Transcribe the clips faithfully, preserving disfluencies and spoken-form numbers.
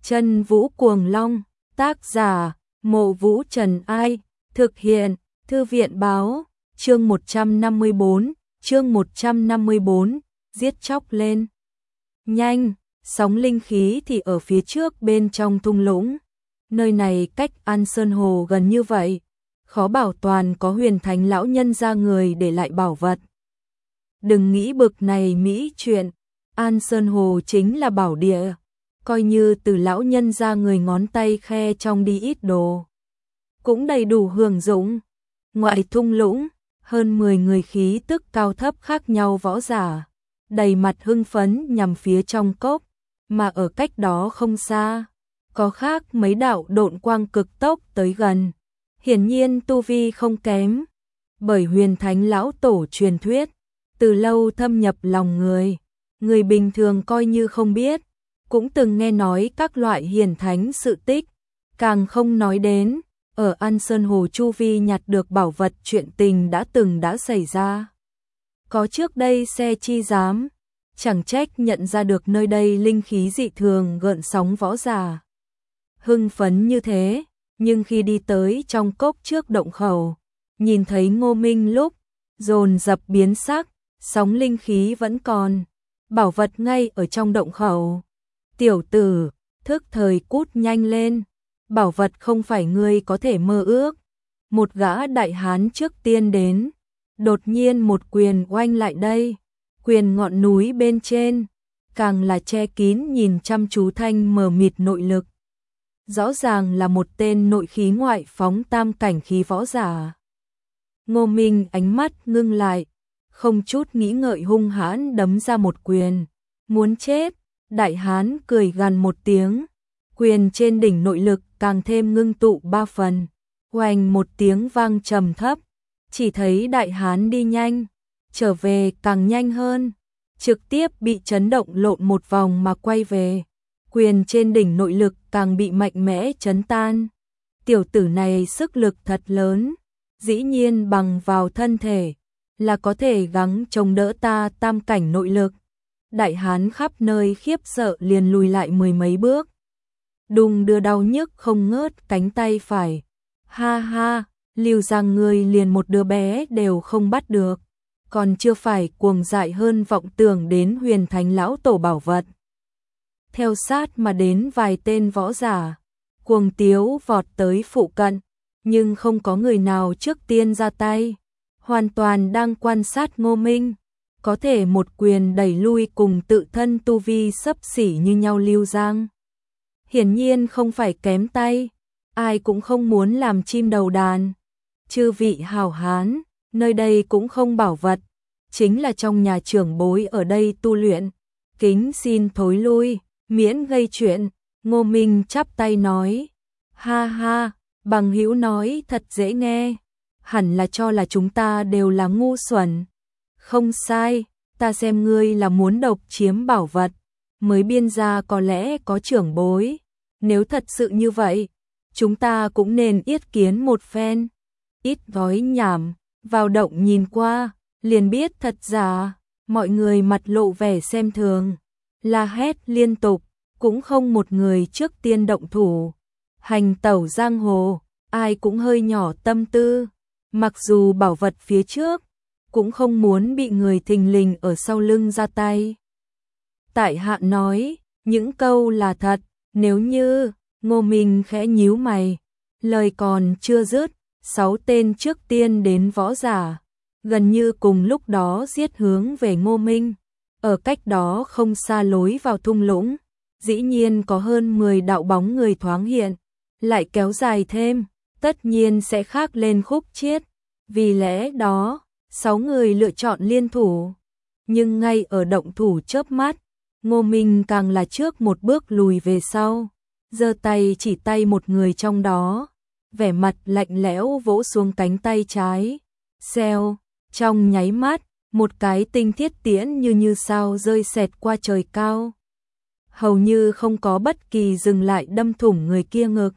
Chân Vũ Cuồng Long, tác giả, Mộ Vũ Trần Ai, thực hiện, Thư viện báo, chương một trăm năm mươi tư, chương một trăm năm mươi tư, giết chóc lên. Nhanh, sóng linh khí thì ở phía trước bên trong thung lũng. Nơi này cách An Sơn Hồ gần như vậy, khó bảo toàn có huyền thánh lão nhân ra người để lại bảo vật. Đừng nghĩ bực này mỹ chuyện, An Sơn Hồ chính là bảo địa, coi như từ lão nhân ra người ngón tay khe trong đi ít đồ, cũng đầy đủ hưởng dụng. Ngoại thung lũng, hơn mười người khí tức cao thấp khác nhau võ giả, đầy mặt hưng phấn nhằm phía trong cốc, mà ở cách đó không xa, có khác mấy đạo độn quang cực tốc tới gần. Hiển nhiên tu vi không kém, bởi huyền thánh lão tổ truyền thuyết, từ lâu thâm nhập lòng người, người bình thường coi như không biết, cũng từng nghe nói các loại hiển thánh sự tích, càng không nói đến, ở An Sơn Hồ chu vi nhặt được bảo vật chuyện tình đã từng đã xảy ra. Có trước đây xe chi dám, chẳng trách nhận ra được nơi đây linh khí dị thường gợn sóng võ giả. Hưng phấn như thế, nhưng khi đi tới trong cốc trước động khẩu, nhìn thấy Ngô Minh lúc, dồn dập biến sắc, sóng linh khí vẫn còn, bảo vật ngay ở trong động khẩu. Tiểu tử, thức thời cút nhanh lên, bảo vật không phải ngươi có thể mơ ước. Một gã đại hán trước tiên đến, đột nhiên một quyền oanh lại đây, quyền ngọn núi bên trên, càng là che kín nhìn chăm chú thanh mờ mịt nội lực. Rõ ràng là một tên nội khí ngoại phóng tam cảnh khí võ giả. Ngô Minh ánh mắt ngưng lại, không chút nghĩ ngợi hung hãn đấm ra một quyền. Muốn chết, đại hán cười gằn một tiếng, quyền trên đỉnh nội lực càng thêm ngưng tụ ba phần. Oanh một tiếng vang trầm thấp, chỉ thấy đại hán đi nhanh, trở về càng nhanh hơn, trực tiếp bị chấn động lộn một vòng mà quay về. Quyền trên đỉnh nội lực càng bị mạnh mẽ chấn tan. Tiểu tử này sức lực thật lớn, dĩ nhiên bằng vào thân thể, là có thể gắng chống đỡ ta tam cảnh nội lực. Đại hán khắp nơi khiếp sợ liền lùi lại mười mấy bước. Đùng đưa đau nhức không ngớt cánh tay phải. Ha ha, liều rằng người liền một đứa bé đều không bắt được, còn chưa phải cuồng dại hơn vọng tưởng đến huyền thánh lão tổ bảo vật. Theo sát mà đến vài tên võ giả, cuồng tiếu vọt tới phụ cận, nhưng không có người nào trước tiên ra tay, hoàn toàn đang quan sát Ngô Minh, có thể một quyền đẩy lui cùng tự thân tu vi xấp xỉ như nhau Lưu Giang. Hiển nhiên không phải kém tay, ai cũng không muốn làm chim đầu đàn. Chư vị hảo hán, nơi đây cũng không bảo vật, chính là trong nhà trưởng bối ở đây tu luyện, kính xin thối lui, miễn gây chuyện. Ngô Minh chắp tay nói, ha ha, bằng hữu nói thật dễ nghe, hẳn là cho là chúng ta đều là ngu xuẩn. Không sai, ta xem ngươi là muốn độc chiếm bảo vật, mới biên ra có lẽ có trưởng bối, nếu thật sự như vậy, chúng ta cũng nên yết kiến một phen. Ít gói nhảm, vào động nhìn qua, liền biết thật giả. Mọi người mặt lộ vẻ xem thường, la hét liên tục, cũng không một người trước tiên động thủ. Hành tẩu giang hồ, ai cũng hơi nhỏ tâm tư, mặc dù bảo vật phía trước, cũng không muốn bị người thình lình ở sau lưng ra tay. Tại hạ nói, những câu là thật, nếu như, Ngô Minh khẽ nhíu mày, lời còn chưa dứt, sáu tên trước tiên đến võ giả, gần như cùng lúc đó giết hướng về Ngô Minh. Ở cách đó không xa lối vào thung lũng, dĩ nhiên có hơn mười đạo bóng người thoáng hiện, lại kéo dài thêm, tất nhiên sẽ khác lên khúc chiết. Vì lẽ đó, sáu người lựa chọn liên thủ. Nhưng ngay ở động thủ chớp mắt, Ngô Minh càng là trước một bước lùi về sau, giơ tay chỉ tay một người trong đó, vẻ mặt lạnh lẽo vỗ xuống cánh tay trái. Xèo, trong nháy mắt, một cái tinh thiết tiễn như như sao rơi xẹt qua trời cao, hầu như không có bất kỳ dừng lại đâm thủng người kia ngực.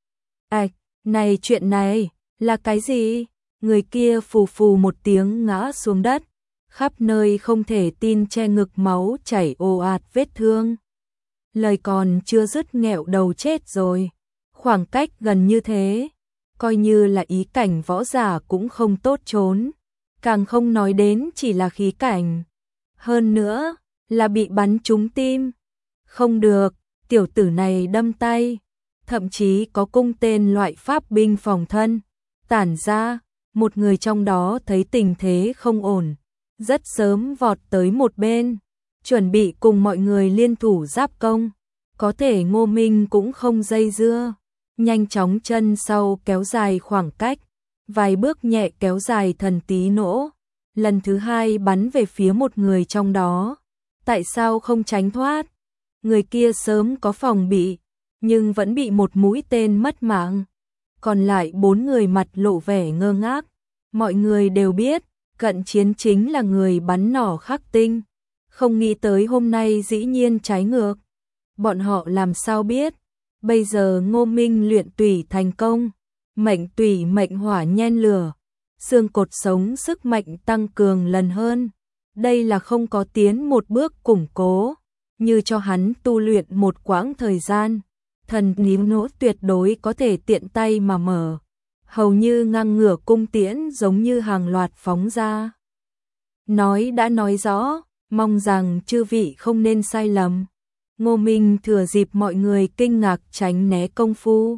Ảch, này chuyện này, là cái gì? Người kia phù phù một tiếng ngã xuống đất, khắp nơi không thể tin che ngực máu chảy ồ ạt vết thương. lời còn chưa dứt nghẹo đầu chết rồi. Khoảng cách gần như thế, coi như là ý cảnh võ giả cũng không tốt trốn, càng không nói đến chỉ là khí cảnh. Hơn nữa, là bị bắn trúng tim. Không được, tiểu tử này đâm tay, thậm chí có cung tên loại pháp binh phòng thân. Tản ra, một người trong đó thấy tình thế không ổn, rất sớm vọt tới một bên, chuẩn bị cùng mọi người liên thủ giáp công. Có thể Ngô Minh cũng không dây dưa, nhanh chóng chân sau kéo dài khoảng cách, vài bước nhẹ kéo dài thần tí nỗ, lần thứ hai bắn về phía một người trong đó. Tại sao không tránh thoát? Người kia sớm có phòng bị, nhưng vẫn bị một mũi tên mất mạng. Còn lại bốn người mặt lộ vẻ ngơ ngác. Mọi người đều biết, cận chiến chính là người bắn nỏ khắc tinh. Không nghĩ tới hôm nay dĩ nhiên trái ngược. Bọn họ làm sao biết? Bây giờ Ngô Minh luyện tủy thành công, mệnh tủy mệnh hỏa nhen lửa, xương cột sống sức mạnh tăng cường lần hơn. Đây là không có tiến một bước củng cố, như cho hắn tu luyện một quãng thời gian, thần níu nỗ tuyệt đối có thể tiện tay mà mở, hầu như ngang ngửa cung tiễn giống như hàng loạt phóng ra. Nói đã nói rõ, mong rằng chư vị không nên sai lầm. Ngô Minh thừa dịp mọi người kinh ngạc tránh né công phu.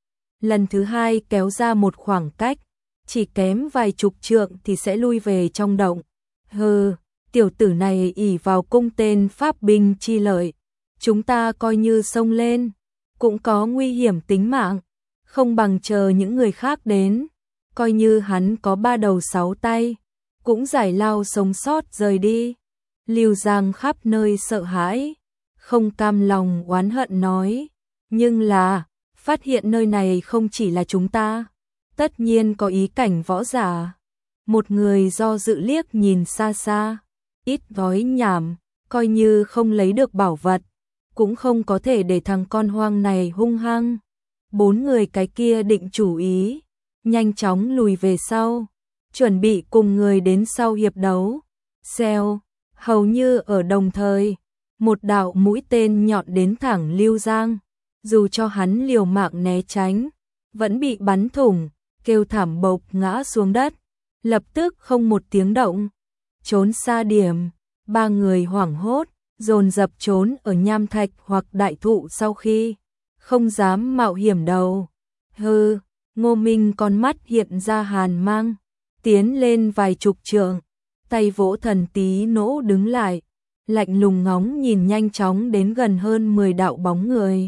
Lần thứ hai kéo ra một khoảng cách, chỉ kém vài chục trượng thì sẽ lui về trong động. Hừ, tiểu tử này ỷ vào cung tên pháp binh chi lợi. Chúng ta coi như xông lên, cũng có nguy hiểm tính mạng. Không bằng chờ những người khác đến, coi như hắn có ba đầu sáu tay, cũng giải lao sống sót rời đi. Lưu Giang khắp nơi sợ hãi, không cam lòng oán hận nói, nhưng là, phát hiện nơi này không chỉ là chúng ta, tất nhiên có ý cảnh võ giả. Một người do dự liếc nhìn xa xa, ít nói nhảm, coi như không lấy được bảo vật, cũng không có thể để thằng con hoang này hung hăng. Bốn người cái kia định chủ ý, nhanh chóng lùi về sau, chuẩn bị cùng người đến sau hiệp đấu. Xèo, hầu như ở đồng thời, một đạo mũi tên nhọn đến thẳng Lưu Giang, dù cho hắn liều mạng né tránh, vẫn bị bắn thủng, kêu thảm bộc ngã xuống đất, lập tức không một tiếng động, trốn xa điểm. Ba người hoảng hốt, dồn dập trốn ở nham thạch hoặc đại thụ sau khi, không dám mạo hiểm đầu. Hừ, Ngô Minh con mắt hiện ra hàn mang, tiến lên vài chục trượng, tay vỗ thần tí nỗ đứng lại, lạnh lùng ngóng nhìn nhanh chóng đến gần hơn mười đạo bóng người.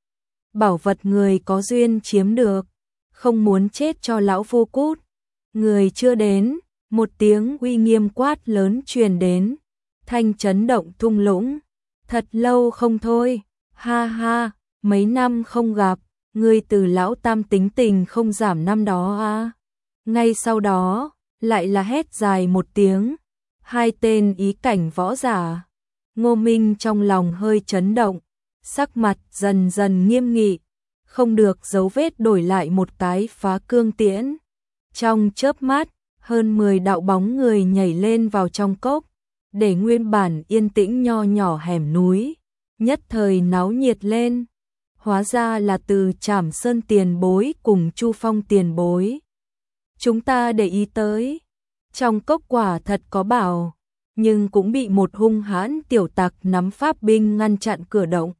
Bảo vật người có duyên chiếm được, không muốn chết cho lão phu cút. Người chưa đến, một tiếng uy nghiêm quát lớn truyền đến, thanh chấn động thung lũng. Thật lâu không thôi, ha ha, mấy năm không gặp, ngươi từ lão tam tính tình không giảm năm đó à. Ngay sau đó, lại là hét dài một tiếng, hai tên ý cảnh võ giả. Ngô Minh trong lòng hơi chấn động, sắc mặt dần dần nghiêm nghị, không được dấu vết đổi lại một cái phá cương tiễn. Trong chớp mắt, hơn mười đạo bóng người nhảy lên vào trong cốc, để nguyên bản yên tĩnh nho nhỏ hẻm núi, nhất thời náo nhiệt lên. Hóa ra là từ Trảm Sơn tiền bối cùng Chu Phong tiền bối. Chúng ta để ý tới, trong cốc quả thật có bảo, nhưng cũng bị một hung hãn tiểu tặc nắm pháp binh ngăn chặn cửa động.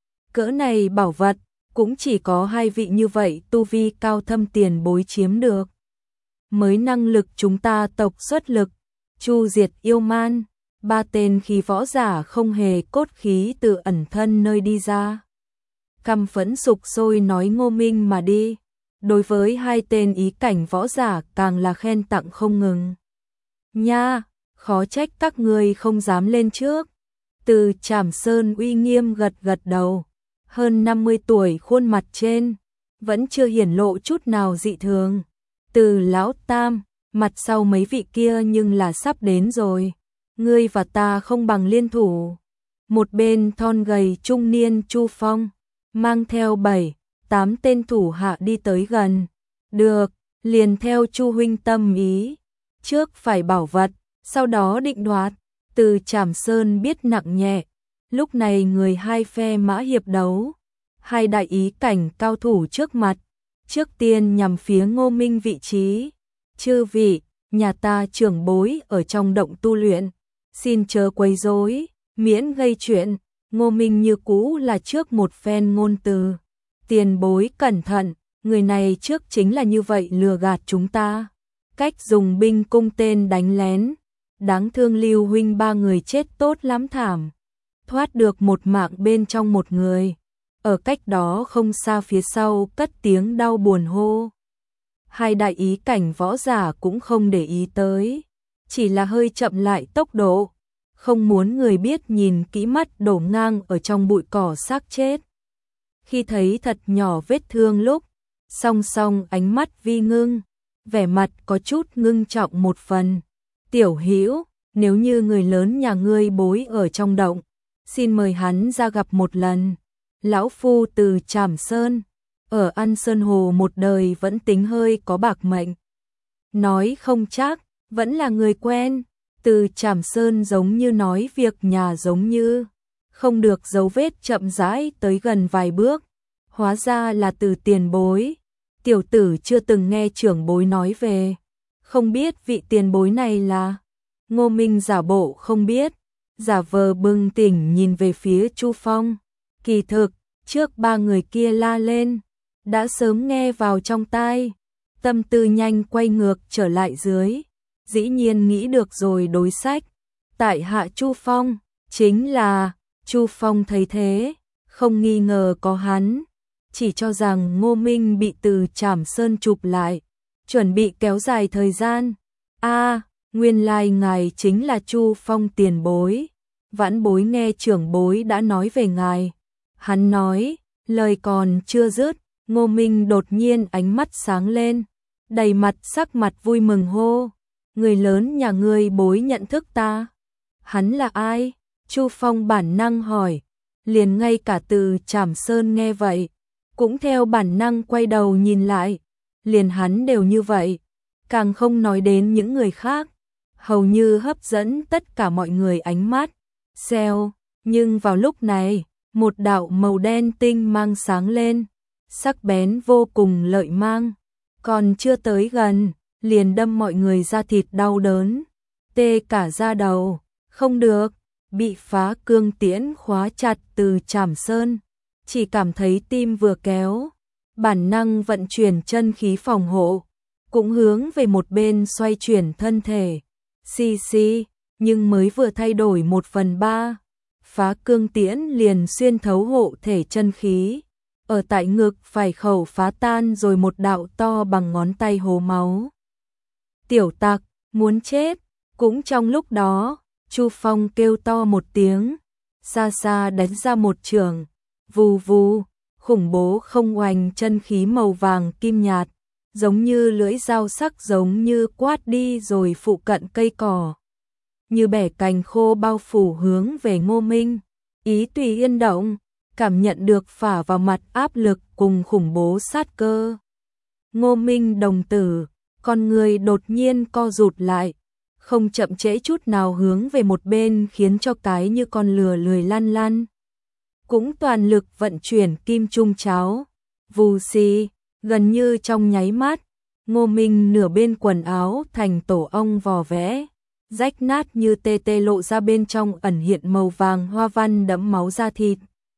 Cỡ này bảo vật, cũng chỉ có hai vị như vậy tu vi cao thâm tiền bối chiếm được. Mới năng lực chúng ta tộc xuất lực, chu diệt yêu man, ba tên khí võ giả không hề cốt khí từ ẩn thân nơi đi ra. Căm phẫn sục sôi nói Ngô Minh mà đi, đối với hai tên ý cảnh võ giả càng là khen tặng không ngừng. Nha, khó trách các người không dám lên trước. Từ Trảm Sơn uy nghiêm gật gật đầu, hơn năm mươi tuổi khuôn mặt trên, vẫn chưa hiển lộ chút nào dị thường. Từ lão tam, mặt sau mấy vị kia nhưng là sắp đến rồi, ngươi và ta không bằng liên thủ. Một bên thon gầy trung niên Chu Phong, mang theo bảy, tám tên thủ hạ đi tới gần. Được, liền theo Chu huynh tâm ý, trước phải bảo vật, sau đó định đoạt. Từ Trảm Sơn biết nặng nhẹ, Lúc này người hai phe mã hiệp đấu, hai đại ý cảnh cao thủ trước mặt, trước tiên nhằm phía Ngô Minh vị trí. Chư vị, nhà ta trưởng bối ở trong động tu luyện, xin chớ quấy rối, miễn gây chuyện. Ngô Minh như cũ là trước một phen ngôn từ. Tiền bối cẩn thận, người này trước chính là như vậy lừa gạt chúng ta. Cách dùng binh cung tên đánh lén, đáng thương Lưu huynh ba người chết tốt lắm thảm. Thoát được một mạng bên trong một người. Ở cách đó không xa phía sau cất tiếng đau buồn hô. Hai đại ý cảnh võ giả cũng không để ý tới, chỉ là hơi chậm lại tốc độ, không muốn người biết nhìn kỹ mắt đổ ngang ở trong bụi cỏ xác chết. Khi thấy thật nhỏ vết thương lúc, song song ánh mắt vi ngưng, vẻ mặt có chút ngưng trọng một phần. Tiểu Hữu, nếu như người lớn nhà ngươi bối ở trong động, xin mời hắn ra gặp một lần. Lão phu từ Trảm Sơn, ở An Sơn Hồ một đời vẫn tính hơi có bạc mệnh. Nói không chắc, vẫn là người quen. Từ Trảm Sơn giống như nói việc nhà giống như không được dấu vết chậm rãi tới gần vài bước. Hóa ra là từ tiền bối. Tiểu tử chưa từng nghe trưởng bối nói về, không biết vị tiền bối này là. Ngô Minh giả bộ không biết, giả vờ bừng tỉnh nhìn về phía Chu Phong. Kỳ thực, trước ba người kia la lên, đã sớm nghe vào trong tai, tâm tư nhanh quay ngược trở lại dưới, dĩ nhiên nghĩ được rồi đối sách. Tại hạ Chu Phong, chính là. Chu Phong thấy thế, không nghi ngờ có hắn, chỉ cho rằng Ngô Minh bị từ Trảm Sơn chụp lại, chuẩn bị kéo dài thời gian. A, nguyên lai ngài chính là Chu Phong tiền bối, vãn bối nghe trưởng bối đã nói về ngài. Hắn nói, lời còn chưa dứt, Ngô Minh đột nhiên ánh mắt sáng lên, đầy mặt sắc mặt vui mừng hô, người lớn nhà ngươi bối nhận thức ta. Hắn là ai? Chu Phong bản năng hỏi, liền ngay cả từ Trảm Sơn nghe vậy, cũng theo bản năng quay đầu nhìn lại, liền hắn đều như vậy, càng không nói đến những người khác, hầu như hấp dẫn tất cả mọi người ánh mắt. Xèo, nhưng vào lúc này, một đạo màu đen tinh mang sáng lên, sắc bén vô cùng lợi mang, còn chưa tới gần, liền đâm mọi người da thịt đau đớn, tê cả da đầu. Không được, bị phá cương tiễn khóa chặt từ Trảm Sơn, chỉ cảm thấy tim vừa kéo, bản năng vận chuyển chân khí phòng hộ, cũng hướng về một bên xoay chuyển thân thể. Xì xì, nhưng mới vừa thay đổi một phần ba, phá cương tiễn liền xuyên thấu hộ thể chân khí, ở tại ngực phải khẩu phá tan rồi một đạo to bằng ngón tay hố máu. Tiểu tặc, muốn chết. Cũng trong lúc đó, Chu Phong kêu to một tiếng, xa xa đánh ra một chưởng, vù vù, khủng bố không oanh chân khí màu vàng kim nhạt, giống như lưỡi dao sắc giống như quát đi rồi phụ cận cây cỏ, như bẻ cành khô bao phủ hướng về Ngô Minh. Ý tùy yên động, cảm nhận được phả vào mặt áp lực cùng khủng bố sát cơ. Ngô Minh đồng tử, con người đột nhiên co rụt lại, không chậm trễ chút nào hướng về một bên khiến cho cái như con lừa lười lăn lăn. Cũng toàn lực vận chuyển kim trung cháo, vù xì, gần như trong nháy mắt, Ngô Minh nửa bên quần áo thành tổ ong vò vẽ, rách nát như tê tê lộ ra bên trong ẩn hiện màu vàng hoa văn đẫm máu da thịt.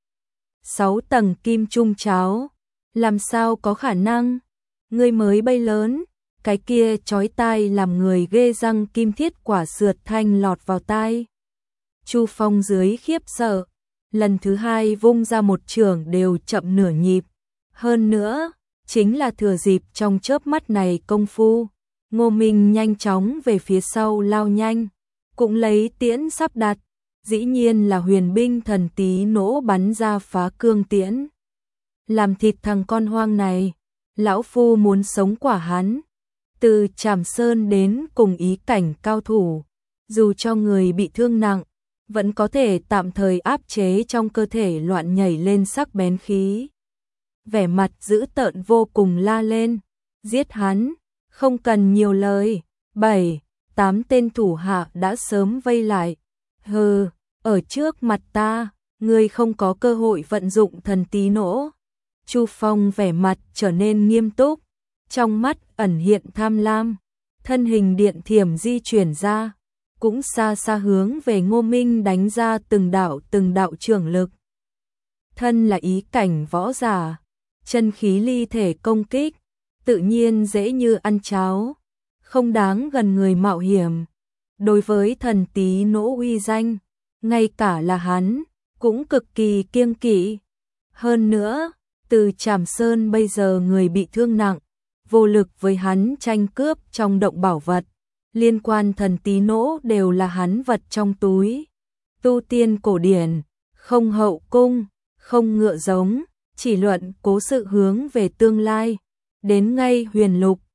Sáu tầng kim trung cháo, làm sao có khả năng, ngươi mới bay lớn. Cái kia chói tai làm người ghê răng kim thiết quả sượt thanh lọt vào tai. Chu Phong dưới khiếp sợ, lần thứ hai vung ra một chưởng đều chậm nửa nhịp. Hơn nữa, chính là thừa dịp trong chớp mắt này công phu, Ngô Minh nhanh chóng về phía sau lao nhanh, cũng lấy tiễn sắp đặt, dĩ nhiên là huyền binh thần tí nỗ bắn ra phá cương tiễn. Làm thịt thằng con hoang này, lão phu muốn sống quả hắn. Từ Trảm Sơn đến cùng ý cảnh cao thủ, dù cho người bị thương nặng, vẫn có thể tạm thời áp chế trong cơ thể loạn nhảy lên sắc bén khí. Vẻ mặt dữ tợn vô cùng la lên, giết hắn, không cần nhiều lời. Bảy, tám tên thủ hạ đã sớm vây lại. Hừ, ở trước mặt ta, ngươi không có cơ hội vận dụng thần tí nỗ. Chu Phong vẻ mặt trở nên nghiêm túc, trong mắt ẩn hiện tham lam, thân hình điện thiểm di chuyển ra, cũng xa xa hướng về Ngô Minh đánh ra từng đạo từng đạo trường lực. Thân là ý cảnh võ giả, chân khí ly thể công kích, tự nhiên dễ như ăn cháo, không đáng gần người mạo hiểm. Đối với thần tí nỗ uy danh, ngay cả là hắn cũng cực kỳ kiêng kỵ. Hơn nữa, từ Trảm Sơn bây giờ người bị thương nặng, vô lực với hắn tranh cướp trong động bảo vật, liên quan thần tí nỗ đều là hắn vật trong túi. Tu tiên cổ điển, không hậu cung, không ngựa giống, chỉ luận cố sự hướng về tương lai, đến ngay huyền lục,